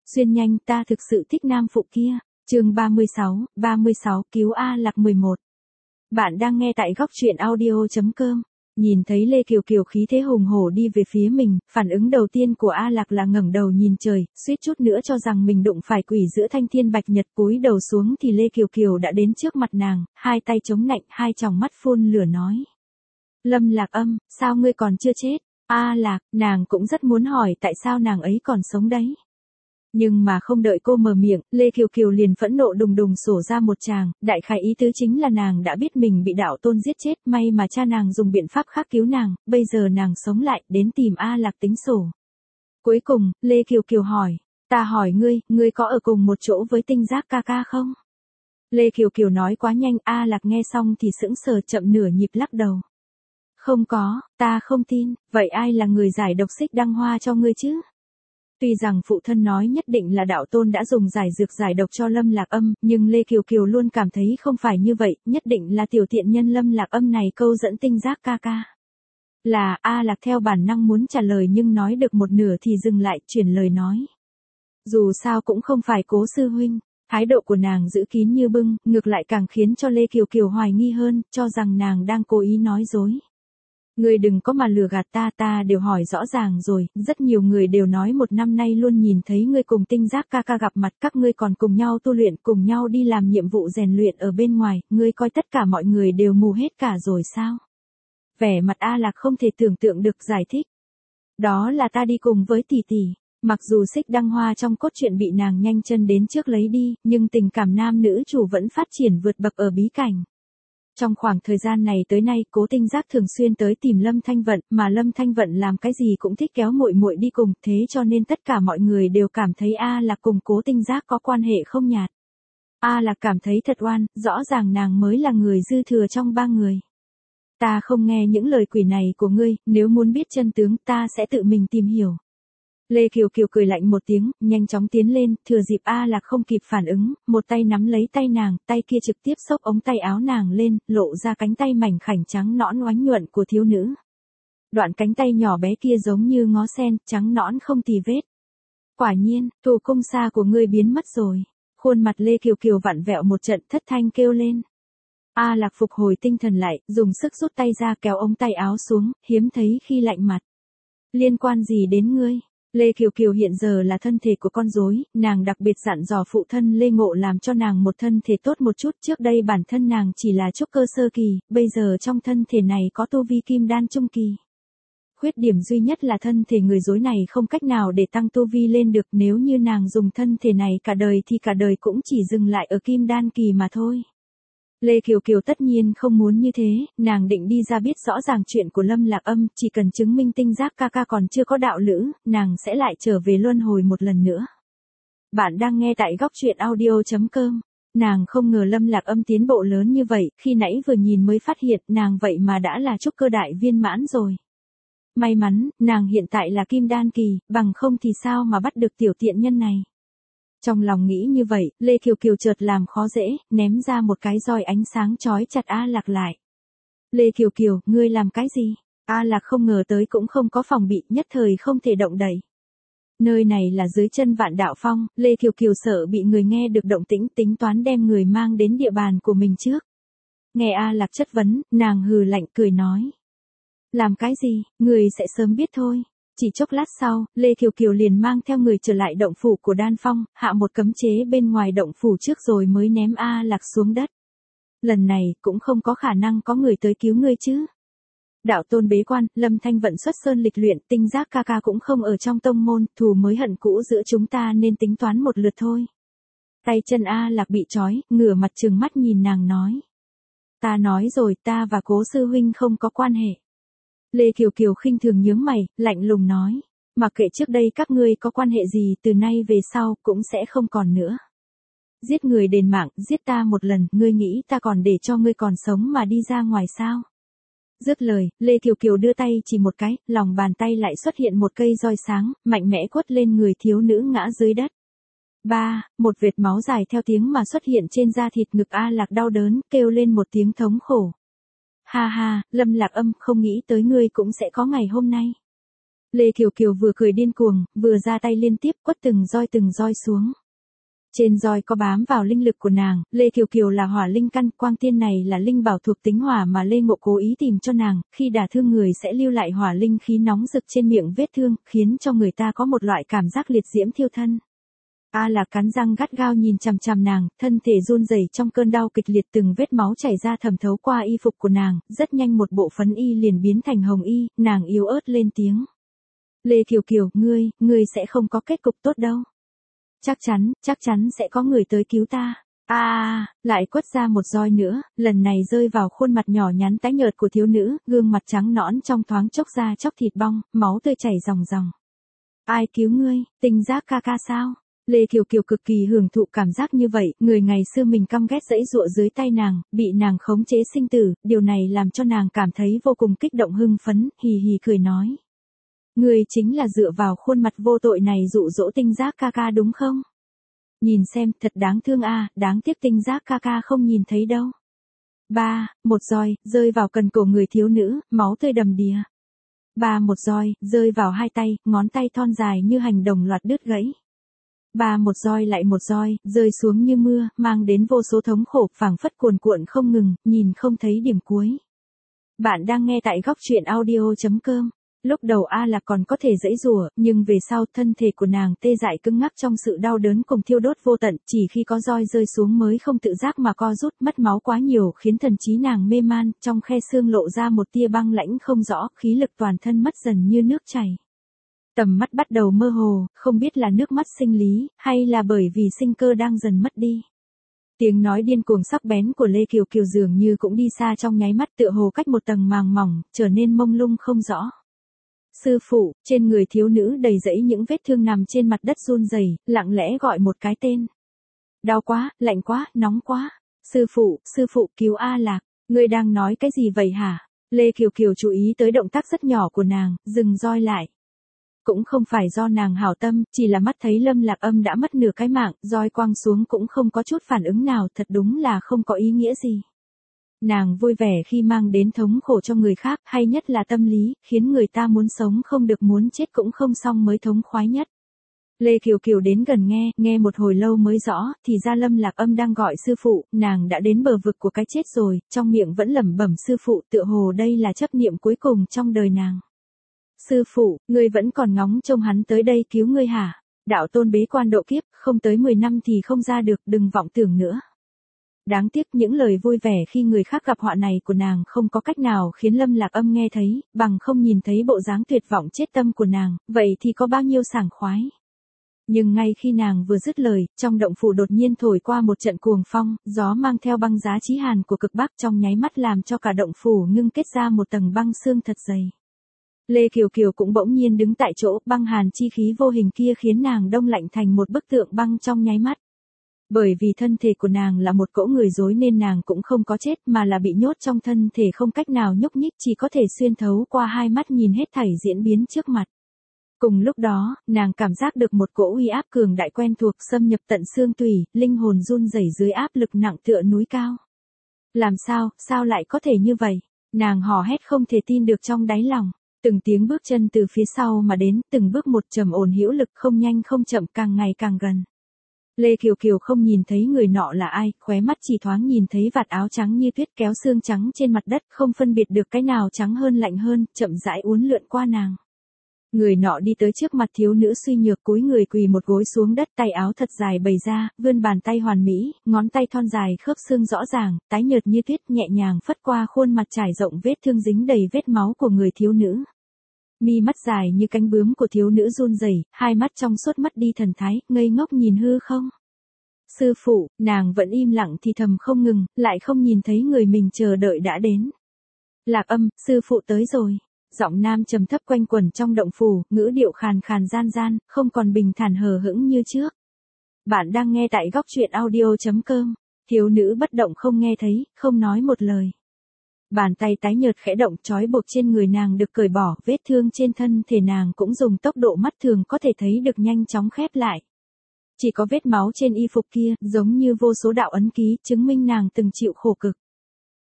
Xuyên nhanh, ta thực sự thích nam phụ kia. Chương 36 cứu A Lạc 11. Bạn đang nghe tại góc truyện audio.com. Nhìn thấy Lê Kiều Kiều khí thế hùng hổ đi về phía mình, phản ứng đầu tiên của A Lạc là ngẩng đầu nhìn trời, suýt chút nữa cho rằng mình đụng phải quỷ giữa thanh thiên bạch nhật. Cúi đầu xuống thì Lê Kiều Kiều đã đến trước mặt nàng, hai tay chống nạnh, hai tròng mắt phun lửa nói. Lâm Lạc Âm, sao ngươi còn chưa chết? A Lạc, nàng cũng rất muốn hỏi tại sao nàng ấy còn sống đấy. Nhưng mà không đợi cô mở miệng, Lê Kiều Kiều liền phẫn nộ đùng đùng sổ ra một tràng, đại khái ý tứ chính là nàng đã biết mình bị đạo tôn giết chết, may mà cha nàng dùng biện pháp khác cứu nàng, bây giờ nàng sống lại, đến tìm A Lạc tính sổ. Cuối cùng, Lê Kiều Kiều hỏi, ta hỏi ngươi có ở cùng một chỗ với Tinh Giác ca ca không? Lê Kiều Kiều nói quá nhanh, A Lạc nghe xong thì sững sờ, chậm nửa nhịp lắc đầu. Không có, ta không tin, vậy ai là người giải độc xích đăng hoa cho ngươi chứ? Tuy rằng phụ thân nói nhất định là đạo tôn đã dùng giải dược giải độc cho Lâm Lạc Âm, nhưng Lê Kiều Kiều luôn cảm thấy không phải như vậy, nhất định là tiểu tiện nhân Lâm Lạc Âm này câu dẫn Tinh Giác ca ca. Là, A Lạc theo bản năng muốn trả lời nhưng nói được một nửa thì dừng lại, chuyển lời nói. Dù sao cũng không phải Cố sư huynh. Thái độ của nàng giữ kín như bưng, ngược lại càng khiến cho Lê Kiều Kiều hoài nghi hơn, cho rằng nàng đang cố ý nói dối. Ngươi đừng có mà lừa gạt ta đều hỏi rõ ràng rồi, rất nhiều người đều nói một năm nay luôn nhìn thấy ngươi cùng Tinh Giác ca ca gặp mặt, các ngươi còn cùng nhau tu luyện, cùng nhau đi làm nhiệm vụ rèn luyện ở bên ngoài, ngươi coi tất cả mọi người đều mù hết cả rồi sao? Vẻ mặt A Lạc không thể tưởng tượng được, giải thích. Đó là ta đi cùng với tỷ tỷ. Mặc dù xích đăng hoa trong cốt truyện bị nàng nhanh chân đến trước lấy đi, nhưng tình cảm nam nữ chủ vẫn phát triển vượt bậc ở bí cảnh. Trong khoảng thời gian này tới nay, Cố Tinh Giác thường xuyên tới tìm Lâm Thanh Vận, mà Lâm Thanh Vận làm cái gì cũng thích kéo muội muội đi cùng, thế cho nên tất cả mọi người đều cảm thấy A Lạc cùng Cố Tinh Giác có quan hệ không nhạt. A Lạc cảm thấy thật oan, rõ ràng nàng mới là người dư thừa trong ba người. Ta không nghe những lời quỷ này của ngươi, nếu muốn biết chân tướng ta sẽ tự mình tìm hiểu. Lê Kiều Kiều cười lạnh một tiếng, nhanh chóng tiến lên, thừa dịp A Lạc không kịp phản ứng, một tay nắm lấy tay nàng, tay kia trực tiếp xốc ống tay áo nàng lên, lộ ra cánh tay mảnh khảnh trắng nõn oánh nhuận của thiếu nữ. Đoạn cánh tay nhỏ bé kia giống như ngó sen, trắng nõn không tì vết. Quả nhiên, thù cung xa của ngươi biến mất rồi. Khuôn mặt Lê Kiều Kiều vặn vẹo một trận, thất thanh kêu lên. A Lạc phục hồi tinh thần lại, dùng sức rút tay ra kéo ống tay áo xuống, hiếm thấy khi lạnh mặt. Liên quan gì đến ngươi? Lê Kiều Kiều hiện giờ là thân thể của con rối, nàng đặc biệt dặn dò phụ thân Lê Ngộ làm cho nàng một thân thể tốt một chút, trước đây bản thân nàng chỉ là trúc cơ sơ kỳ, bây giờ trong thân thể này có tu vi kim đan trung kỳ. Khuyết điểm duy nhất là thân thể người rối này không cách nào để tăng tu vi lên được, nếu như nàng dùng thân thể này cả đời thì cả đời cũng chỉ dừng lại ở kim đan kỳ mà thôi. Lê Kiều Kiều tất nhiên không muốn như thế, nàng định đi ra biết rõ ràng chuyện của Lâm Lạc Âm, chỉ cần chứng minh Tinh Giác ca ca còn chưa có đạo lữ, nàng sẽ lại trở về luân hồi một lần nữa. Bạn đang nghe tại góc truyện audio.com. Nàng không ngờ Lâm Lạc Âm tiến bộ lớn như vậy, khi nãy vừa nhìn mới phát hiện nàng vậy mà đã là trúc cơ đại viên mãn rồi. May mắn, nàng hiện tại là kim đan kỳ, bằng không thì sao mà bắt được tiểu tiện nhân này. Trong lòng nghĩ như vậy, Lê Kiều Kiều chợt làm khó dễ, ném ra một cái roi ánh sáng chói chặt A Lạc lại. Lê Kiều Kiều, ngươi làm cái gì? A Lạc không ngờ tới cũng không có phòng bị, nhất thời không thể động đậy. Nơi này là dưới chân Vạn Đạo Phong, Lê Kiều Kiều sợ bị người nghe được động tĩnh, tính toán đem người mang đến địa bàn của mình trước. Nghe A Lạc chất vấn, nàng hừ lạnh cười nói. Làm cái gì, người sẽ sớm biết thôi. Chỉ chốc lát sau, Lê Kiều Kiều liền mang theo người trở lại động phủ của Đan Phong, hạ một cấm chế bên ngoài động phủ trước rồi mới ném A Lạc xuống đất. Lần này, cũng không có khả năng có người tới cứu ngươi chứ. Đạo tôn bế quan, Lâm Thanh Vận xuất sơn lịch luyện, Tinh Giác ca ca cũng không ở trong tông môn, thù mới hận cũ giữa chúng ta nên tính toán một lượt thôi. Tay chân A Lạc bị trói, ngửa mặt trừng mắt nhìn nàng nói. Ta nói rồi, ta và Cố sư huynh không có quan hệ. Lê Kiều Kiều khinh thường nhướng mày, lạnh lùng nói, mặc kệ trước đây các ngươi có quan hệ gì, từ nay về sau cũng sẽ không còn nữa. Giết người đền mạng, giết ta một lần, ngươi nghĩ ta còn để cho ngươi còn sống mà đi ra ngoài sao? Dứt lời, Lê Kiều Kiều đưa tay chỉ một cái, lòng bàn tay lại xuất hiện một cây roi sáng, mạnh mẽ quất lên người thiếu nữ ngã dưới đất. Một vệt máu dài theo tiếng mà xuất hiện trên da thịt ngực A Lạc đau đớn, kêu lên một tiếng thống khổ. Ha ha, Lâm Lạc Âm, không nghĩ tới ngươi cũng sẽ có ngày hôm nay. Lê Kiều Kiều vừa cười điên cuồng, vừa ra tay liên tiếp quất từng roi xuống. Trên roi có bám vào linh lực của nàng, Lê Kiều Kiều là hỏa linh căn, quang tiên này là linh bảo thuộc tính hỏa mà Lê Ngộ cố ý tìm cho nàng, khi đả thương người sẽ lưu lại hỏa linh khí nóng rực trên miệng vết thương, khiến cho người ta có một loại cảm giác liệt diễm thiêu thân. A Lạc cắn răng gắt gao nhìn chằm chằm nàng, thân thể run rẩy trong cơn đau kịch liệt, từng vết máu chảy ra thẩm thấu qua y phục của nàng, rất nhanh một bộ phấn y liền biến thành hồng y, nàng yếu ớt lên tiếng. Lê Kiều Kiều, ngươi sẽ không có kết cục tốt đâu. Chắc chắn sẽ có người tới cứu ta. Lại quất ra một roi nữa, lần này rơi vào khuôn mặt nhỏ nhắn tái nhợt của thiếu nữ, gương mặt trắng nõn trong thoáng chốc da chóc thịt bong, máu tươi chảy ròng ròng. Ai cứu ngươi, Tinh Giác ca ca sao? Lê Kiều Kiều cực kỳ hưởng thụ cảm giác như vậy, người ngày xưa mình căm ghét dãy dụa dưới tay nàng, bị nàng khống chế sinh tử, điều này làm cho nàng cảm thấy vô cùng kích động hưng phấn, hì hì cười nói. Ngươi chính là dựa vào khuôn mặt vô tội này dụ dỗ Tinh Giác ca ca đúng không? Nhìn xem, thật đáng thương đáng tiếc Tinh Giác ca ca không nhìn thấy đâu. Một roi, rơi vào cần cổ người thiếu nữ, máu tươi đầm đìa. Một roi, rơi vào hai tay, ngón tay thon dài như hành đồng loạt đứt gãy. Một roi lại một roi, rơi xuống như mưa, mang đến vô số thống khổ, phảng phất cuồn cuộn không ngừng, nhìn không thấy điểm cuối. Bạn đang nghe tại góc truyện audio.com. Lúc đầu A Lạc còn có thể giãy giụa, nhưng về sau thân thể của nàng tê dại cứng ngắc trong sự đau đớn cùng thiêu đốt vô tận, chỉ khi có roi rơi xuống mới không tự giác mà co rút, mất máu quá nhiều khiến thần trí nàng mê man, trong khe xương lộ ra một tia băng lãnh không rõ, khí lực toàn thân mất dần như nước chảy. Tầm mắt bắt đầu mơ hồ, không biết là nước mắt sinh lý, hay là bởi vì sinh cơ đang dần mất đi. Tiếng nói điên cuồng sắc bén của Lê Kiều Kiều dường như cũng đi xa trong nháy mắt, tựa hồ cách một tầng màng mỏng, trở nên mông lung không rõ. Sư phụ, trên người thiếu nữ đầy rẫy những vết thương nằm trên mặt đất run rẩy, lặng lẽ gọi một cái tên. Đau quá, lạnh quá, nóng quá. Sư phụ, cứu A Lạc. Ngươi đang nói cái gì vậy hả? Lê Kiều Kiều chú ý tới động tác rất nhỏ của nàng, dừng roi lại. Cũng không phải do nàng hảo tâm, chỉ là mắt thấy Lâm Lạc Âm đã mất nửa cái mạng, roi quăng xuống cũng không có chút phản ứng nào, thật đúng là không có ý nghĩa gì. Nàng vui vẻ khi mang đến thống khổ cho người khác, hay nhất là tâm lý, khiến người ta muốn sống không được muốn chết cũng không xong mới thống khoái nhất. Lê Kiều Kiều đến gần nghe một hồi lâu mới rõ, thì ra Lâm Lạc Âm đang gọi sư phụ, nàng đã đến bờ vực của cái chết rồi, trong miệng vẫn lẩm bẩm sư phụ, tựa hồ đây là chấp niệm cuối cùng trong đời nàng. Sư phụ, ngươi vẫn còn ngóng trông hắn tới đây cứu ngươi hả? Đạo tôn bế quan độ kiếp, không tới 10 năm thì không ra được, đừng vọng tưởng nữa. Đáng tiếc những lời vui vẻ khi người khác gặp họa này của nàng không có cách nào khiến Lâm Lạc Âm nghe thấy, bằng không nhìn thấy bộ dáng tuyệt vọng chết tâm của nàng, vậy thì có bao nhiêu sảng khoái. Nhưng ngay khi nàng vừa dứt lời, trong động phủ đột nhiên thổi qua một trận cuồng phong, gió mang theo băng giá chí hàn của cực bắc trong nháy mắt làm cho cả động phủ ngưng kết ra một tầng băng xương thật dày. Lê Kiều Kiều cũng bỗng nhiên đứng tại chỗ, băng hàn chi khí vô hình kia khiến nàng đông lạnh thành một bức tượng băng trong nháy mắt. Bởi vì thân thể của nàng là một cỗ người rối nên nàng cũng không có chết mà là bị nhốt trong thân thể không cách nào nhúc nhích, chỉ có thể xuyên thấu qua hai mắt nhìn hết thảy diễn biến trước mặt. Cùng lúc đó, nàng cảm giác được một cỗ uy áp cường đại quen thuộc xâm nhập tận xương tủy, linh hồn run rẩy dưới áp lực nặng tựa núi cao. Làm sao lại có thể như vậy? Nàng hò hét không thể tin được trong đáy lòng. Từng tiếng bước chân từ phía sau mà đến, từng bước một trầm ổn hữu lực không nhanh không chậm càng ngày càng gần. Lê Kiều Kiều không nhìn thấy người nọ là ai, khóe mắt chỉ thoáng nhìn thấy vạt áo trắng như tuyết kéo xương trắng trên mặt đất, không phân biệt được cái nào trắng hơn lạnh hơn, chậm rãi uốn lượn qua nàng. Người nọ đi tới trước mặt thiếu nữ suy nhược, cúi người quỳ một gối xuống đất, tay áo thật dài bày ra, vươn bàn tay hoàn mỹ, ngón tay thon dài khớp xương rõ ràng, tái nhợt như tuyết nhẹ nhàng phất qua khuôn mặt trải rộng vết thương dính đầy vết máu của người thiếu nữ. Mi mắt dài như cánh bướm của thiếu nữ run rẩy, hai mắt trong suốt mất đi thần thái, ngây ngốc nhìn hư không. Sư phụ, nàng vẫn im lặng thì thầm không ngừng, lại không nhìn thấy người mình chờ đợi đã đến. Lạc Âm, sư phụ tới rồi. Giọng nam trầm thấp quanh quẩn trong động phủ, ngữ điệu khàn khàn gian, không còn bình thản hờ hững như trước. Bạn đang nghe tại góc truyện audio.com. Thiếu nữ bất động không nghe thấy, không nói một lời. Bàn tay tái nhợt khẽ động, trói buộc trên người nàng được cởi bỏ, vết thương trên thân thể nàng cũng dùng tốc độ mắt thường có thể thấy được nhanh chóng khép lại. Chỉ có vết máu trên y phục kia, giống như vô số đạo ấn ký, chứng minh nàng từng chịu khổ cực.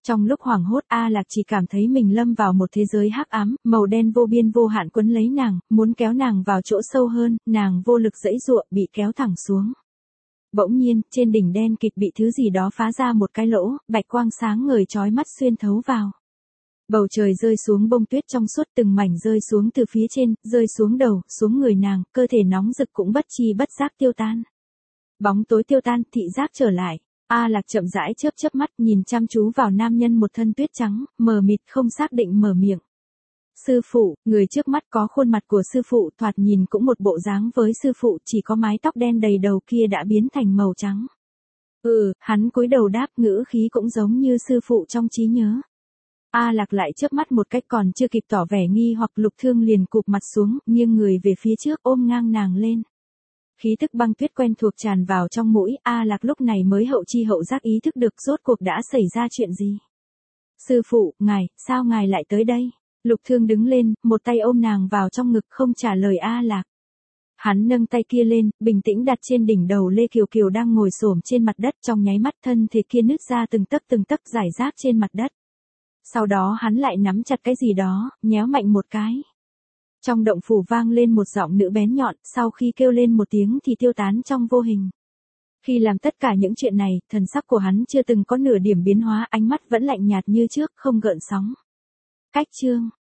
Trong lúc hoảng hốt A Lạc chỉ cảm thấy mình lâm vào một thế giới hắc ám, màu đen vô biên vô hạn quấn lấy nàng, muốn kéo nàng vào chỗ sâu hơn, nàng vô lực giãy giụa, bị kéo thẳng xuống. Bỗng nhiên, trên đỉnh đen kịt bị thứ gì đó phá ra một cái lỗ, bạch quang sáng ngời chói mắt xuyên thấu vào. Bầu trời rơi xuống bông tuyết trong suốt, từng mảnh rơi xuống từ phía trên, rơi xuống đầu, xuống người nàng, cơ thể nóng rực cũng bất chi bất giác tiêu tan. Bóng tối tiêu tan, thị giác trở lại. A Lạc chậm rãi chớp chớp mắt, nhìn chăm chú vào nam nhân một thân tuyết trắng, mờ mịt không xác định mở miệng. Sư phụ, người trước mắt có khuôn mặt của sư phụ, thoạt nhìn cũng một bộ dáng với sư phụ, chỉ có mái tóc đen đầy đầu kia đã biến thành màu trắng. Hắn cúi đầu đáp, ngữ khí cũng giống như sư phụ trong trí nhớ. A Lạc lại chớp mắt một cách, còn chưa kịp tỏ vẻ nghi hoặc, Lục Thương liền cụp mặt xuống, nghiêng người về phía trước ôm ngang nàng lên. Khí tức băng tuyết quen thuộc tràn vào trong mũi, A Lạc lúc này mới hậu chi hậu giác ý thức được rốt cuộc đã xảy ra chuyện gì. Sư phụ, sao ngài lại tới đây? Lục Thương đứng lên, một tay ôm nàng vào trong ngực không trả lời A Lạc. Hắn nâng tay kia lên, bình tĩnh đặt trên đỉnh đầu Lê Kiều Kiều đang ngồi xổm trên mặt đất, trong nháy mắt thân thể kia nứt ra từng tấc rải rác trên mặt đất. Sau đó hắn lại nắm chặt cái gì đó, nhéo mạnh một cái. Trong động phủ vang lên một giọng nữ bén nhọn, sau khi kêu lên một tiếng thì tiêu tán trong vô hình. Khi làm tất cả những chuyện này, thần sắc của hắn chưa từng có nửa điểm biến hóa, ánh mắt vẫn lạnh nhạt như trước, không gợn sóng. Cách chương